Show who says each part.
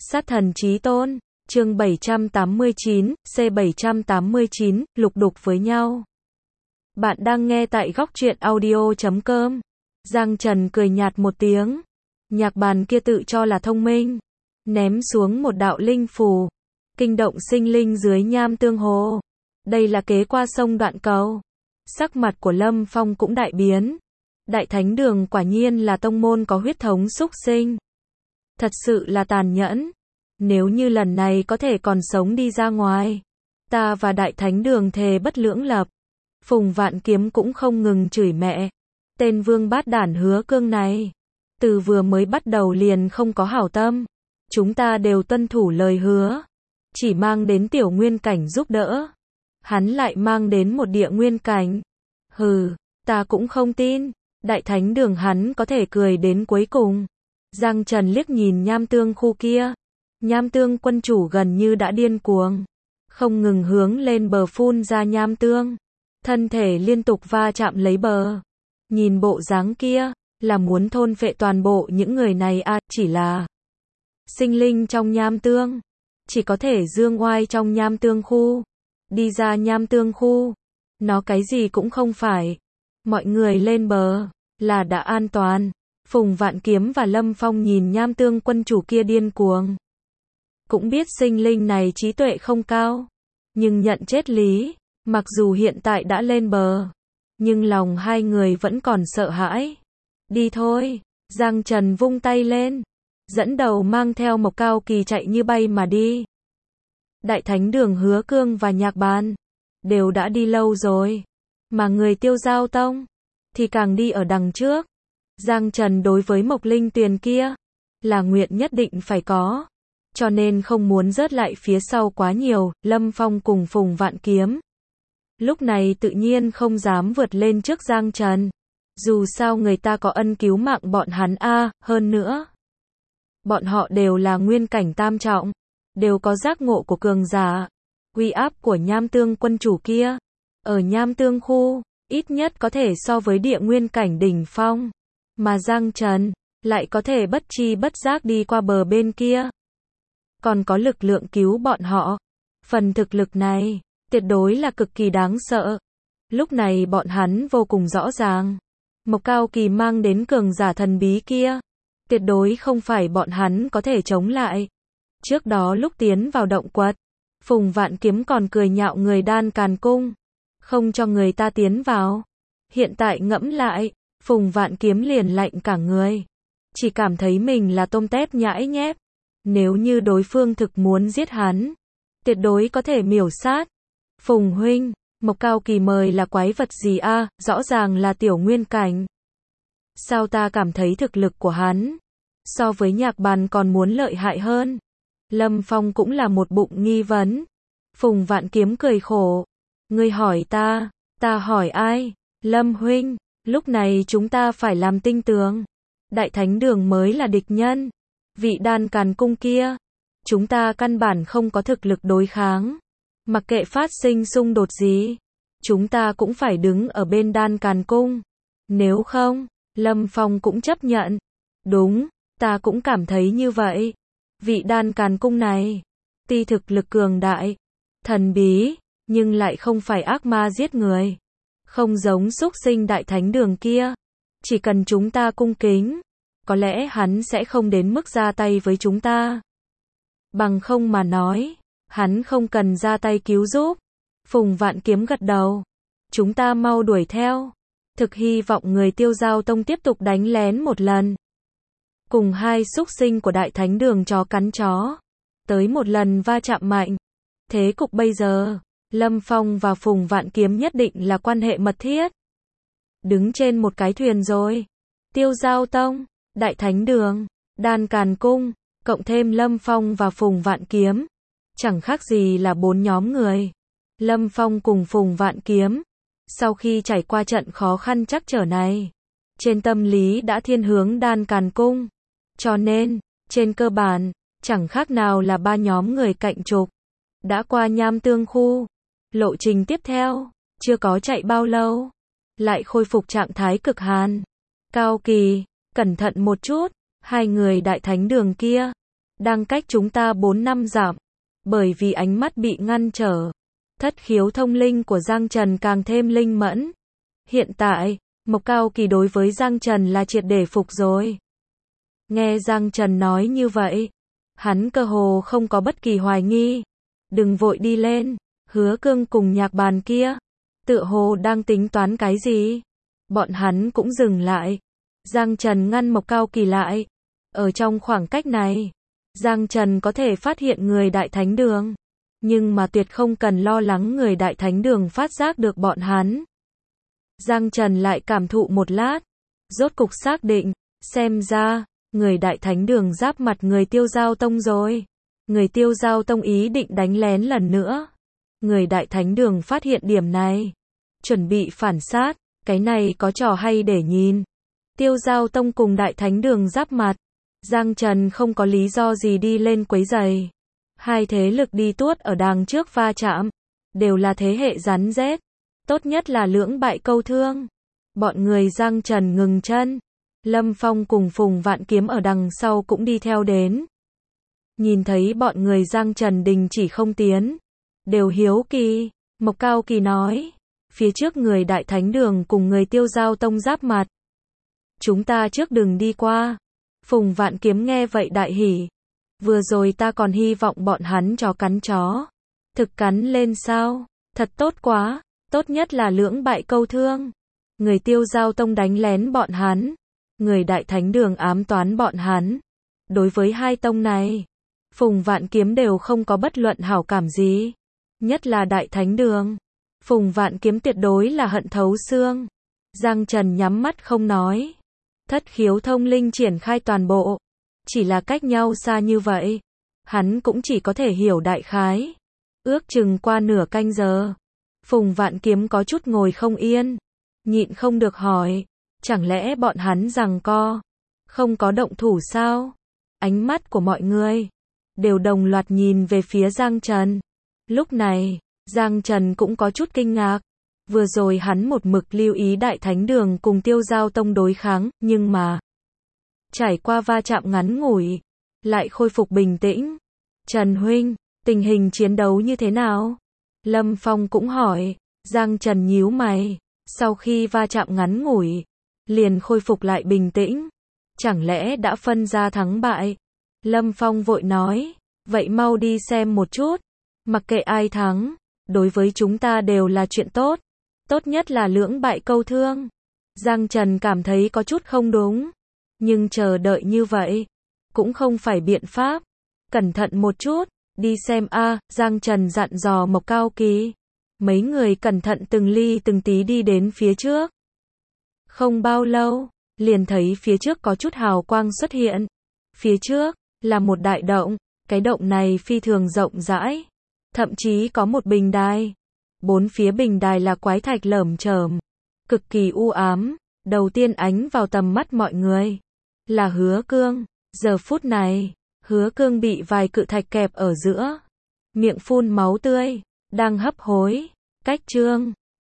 Speaker 1: Sát thần chí tôn, chương 789, C789, lục đục với nhau. Bạn đang nghe tại góc truyện audio.com. Giang Trần cười nhạt một tiếng. Nhạc bàn kia tự cho là thông minh. Ném xuống một đạo linh phù. Kinh động sinh linh dưới nham tương hồ. Đây là kế qua sông đoạn cầu. Sắc mặt của Lâm Phong cũng đại biến. Đại Thánh Đường quả nhiên là tông môn có huyết thống súc sinh. Thật sự là tàn nhẫn. Nếu như lần này có thể còn sống đi ra ngoài, ta và Đại Thánh Đường thề bất lưỡng lập. Phùng Vạn Kiếm cũng không ngừng chửi mẹ. Tên vương bát đản hứa cương này, từ vừa mới bắt đầu liền không có hảo tâm. Chúng ta đều tuân thủ lời hứa, chỉ mang đến tiểu nguyên cảnh giúp đỡ. Hắn lại mang đến một địa nguyên cảnh. Hừ, ta cũng không tin. Đại Thánh Đường hắn có thể cười đến cuối cùng. Giang Trần liếc nhìn nham tương khu kia. Nham tương quân chủ gần như đã điên cuồng, không ngừng hướng lên bờ phun ra nham tương. Thân thể liên tục va chạm lấy bờ. Nhìn bộ dáng kia, là muốn thôn phệ toàn bộ những người này à, chỉ là sinh linh trong nham tương. Chỉ có thể dương oai trong nham tương khu. Đi ra nham tương khu, nó cái gì cũng không phải. Mọi người lên bờ, là đã an toàn. Phùng Vạn Kiếm và Lâm Phong nhìn nham tương quân chủ kia điên cuồng. Cũng biết sinh linh này trí tuệ không cao, nhưng nhận chết lý. Mặc dù hiện tại đã lên bờ, nhưng lòng hai người vẫn còn sợ hãi. Đi thôi, Giang Trần vung tay lên, dẫn đầu mang theo Mộc Cao Kỳ chạy như bay mà đi. Đại Thánh Đường Hứa Cương và Nhạc Bàn đều đã đi lâu rồi, mà người Tiêu Giao Tông thì càng đi ở đằng trước. Giang Trần đối với Mộc Linh Tuyền kia là nguyện nhất định phải có, cho nên không muốn rớt lại phía sau quá nhiều. Lâm Phong cùng Phùng Vạn Kiếm lúc này tự nhiên không dám vượt lên trước Giang Trần. Dù sao người ta có ân cứu mạng bọn hắn a, hơn nữa bọn họ đều là nguyên cảnh tam trọng, đều có giác ngộ của cường giả. Uy áp của nham tương quân chủ kia, ở nham tương khu, ít nhất có thể so với địa nguyên cảnh đỉnh phong. Mà Giang Trần lại có thể bất chi bất giác đi qua bờ bên kia, còn có lực lượng cứu bọn họ. Phần thực lực này tuyệt đối là cực kỳ đáng sợ. Lúc này bọn hắn vô cùng rõ ràng, Mộc Cao Kỳ mang đến cường giả thần bí kia, tuyệt đối không phải bọn hắn có thể chống lại. Trước đó lúc tiến vào động quật, Phùng Vạn Kiếm còn cười nhạo người Đan Càn Cung, không cho người ta tiến vào. Hiện tại ngẫm lại, Phùng Vạn Kiếm liền lạnh cả người, chỉ cảm thấy mình là tôm tép nhãi nhép. Nếu như đối phương thực muốn giết hắn, tuyệt đối có thể miểu sát. Phùng huynh, Mộc Cao Kỳ mời là quái vật gì a? Rõ ràng là tiểu nguyên cảnh. Sao ta cảm thấy thực lực của hắn so với Nhạc Bàn còn muốn lợi hại hơn? Lâm Phong cũng là một bụng nghi vấn. Phùng Vạn Kiếm cười khổ. Ngươi hỏi ta hỏi ai? Lâm huynh, lúc này chúng ta phải làm tinh tường. Đại Thánh Đường mới là địch nhân. Vị Đan Càn Cung kia, chúng ta căn bản không có thực lực đối kháng. Mặc kệ phát sinh xung đột gì, chúng ta cũng phải đứng ở bên Đan Càn Cung. Nếu không, Lâm Phong cũng chấp nhận. Đúng, ta cũng cảm thấy như vậy. Vị Đan Càn Cung này, tuy thực lực cường đại, thần bí, nhưng lại không phải ác ma giết người. Không giống súc sinh Đại Thánh Đường kia. Chỉ cần chúng ta cung kính, có lẽ hắn sẽ không đến mức ra tay với chúng ta. Bằng không mà nói, hắn không cần ra tay cứu giúp. Phùng Vạn Kiếm gật đầu. Chúng ta mau đuổi theo. Thực hy vọng người Tiêu Giao Tông tiếp tục đánh lén một lần. Cùng hai súc sinh của Đại Thánh Đường chó cắn chó, tới một lần va chạm mạnh. Thế cục bây giờ, Lâm Phong và Phùng Vạn Kiếm nhất định là quan hệ mật thiết. Đứng trên một cái thuyền rồi. Tiêu Giao Tông, Đại Thánh Đường, Đan Càn Cung, cộng thêm Lâm Phong và Phùng Vạn Kiếm, chẳng khác gì là 4 nhóm người. Lâm Phong cùng Phùng Vạn Kiếm, sau khi trải qua trận khó khăn trắc trở này, trên tâm lý đã thiên hướng Đan Càn Cung. Cho nên, trên cơ bản, chẳng khác nào là 3 nhóm người cạnh trục. Đã qua nham tương khu, lộ trình tiếp theo, chưa có chạy bao lâu, lại khôi phục trạng thái cực hàn. Cao Kỳ, cẩn thận một chút, hai người Đại Thánh Đường kia đang cách chúng ta 4 năm dặm. Bởi vì ánh mắt bị ngăn trở, thất khiếu thông linh của Giang Trần càng thêm linh mẫn. Hiện tại, Mộc Cao Kỳ đối với Giang Trần là triệt để phục rồi. Nghe Giang Trần nói như vậy, hắn cơ hồ không có bất kỳ hoài nghi. Đừng vội đi lên, Hứa Cương cùng Nhạc Bàn kia, tựa hồ đang tính toán cái gì. Bọn hắn cũng dừng lại. Giang Trần ngăn Mộc Cao Kỳ lại. Ở trong khoảng cách này, Giang Trần có thể phát hiện người Đại Thánh Đường, nhưng mà tuyệt không cần lo lắng người Đại Thánh Đường phát giác được bọn hắn. Giang Trần lại cảm thụ một lát, rốt cục xác định, xem ra, người Đại Thánh Đường giáp mặt người Tiêu Giao Tông rồi. Người Tiêu Giao Tông ý định đánh lén lần nữa. Người Đại Thánh Đường phát hiện điểm này, chuẩn bị phản sát, cái này có trò hay để nhìn. Tiêu Giao Tông cùng Đại Thánh Đường giáp mặt, Giang Trần không có lý do gì đi lên quấy giày. Hai thế lực đi tuốt ở đằng trước va chạm, đều là thế hệ rắn rết, tốt nhất là lưỡng bại câu thương. Bọn người Giang Trần ngừng chân, Lâm Phong cùng Phùng Vạn Kiếm ở đằng sau cũng đi theo đến. Nhìn thấy bọn người Giang Trần đình chỉ không tiến, đều hiếu kỳ. Mộc Cao Kỳ nói, phía trước người Đại Thánh Đường cùng người Tiêu Giao Tông giáp mặt, chúng ta trước đừng đi qua. Phùng Vạn Kiếm nghe vậy đại hỉ. Vừa rồi ta còn hy vọng bọn hắn chó cắn chó, thực cắn lên sao, thật tốt quá, tốt nhất là lưỡng bại câu thương. Người Tiêu Giao Tông đánh lén bọn hắn, người Đại Thánh Đường ám toán bọn hắn. Đối với hai tông này, Phùng Vạn Kiếm đều không có bất luận hảo cảm gì. Nhất là Đại Thánh Đường, Phùng Vạn Kiếm tuyệt đối là hận thấu xương. Giang Trần nhắm mắt không nói. Thất khiếu thông linh triển khai toàn bộ. Chỉ là cách nhau xa như vậy, hắn cũng chỉ có thể hiểu đại khái. Ước chừng qua nửa canh giờ, Phùng Vạn Kiếm có chút ngồi không yên, nhịn không được hỏi, chẳng lẽ bọn hắn giằng co, không có động thủ sao? Ánh mắt của mọi người đều đồng loạt nhìn về phía Giang Trần. Lúc này, Giang Trần cũng có chút kinh ngạc. Vừa rồi hắn một mực lưu ý Đại Thánh Đường cùng Tiêu Giao Tông đối kháng, nhưng mà trải qua va chạm ngắn ngủi, lại khôi phục bình tĩnh. Trần huynh, tình hình chiến đấu như thế nào? Lâm Phong cũng hỏi. Giang Trần nhíu mày, sau khi va chạm ngắn ngủi, liền khôi phục lại bình tĩnh. Chẳng lẽ đã phân ra thắng bại? Lâm Phong vội nói, vậy mau đi xem một chút. Mặc kệ ai thắng, đối với chúng ta đều là chuyện tốt. Tốt nhất là lưỡng bại câu thương. Giang Trần cảm thấy có chút không đúng, nhưng chờ đợi như vậy cũng không phải biện pháp. Cẩn thận một chút, đi xem a. Giang Trần dặn dò Mộc Cao Kỳ. Mấy người cẩn thận từng ly từng tí đi đến phía trước. Không bao lâu, liền thấy phía trước có chút hào quang xuất hiện. Phía trước là một đại động, cái động này phi thường rộng rãi, thậm chí có một bình đài. Bốn phía bình đài là quái thạch lởm chởm, cực kỳ u ám. Đầu tiên ánh vào tầm mắt mọi người là Hứa Cương. Giờ phút này, Hứa Cương bị vài cự thạch kẹp ở giữa, miệng phun máu tươi, đang hấp hối. Cách Trương